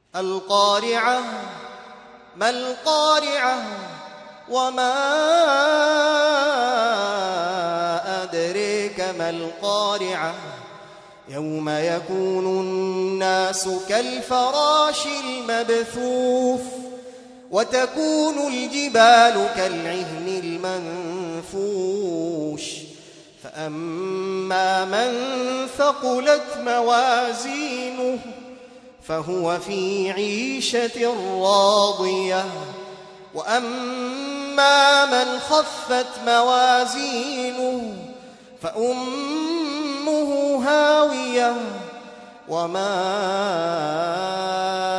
القارعة ما القارعة وما أدريك ما القارعة يوم يكون الناس كالفراش المبثوث وتكون الجبال كالعهن المنفوش فأما من ثقلت موازينه فهو في عيشة راضية وأما من خفت موازينه فأمه هاوية وما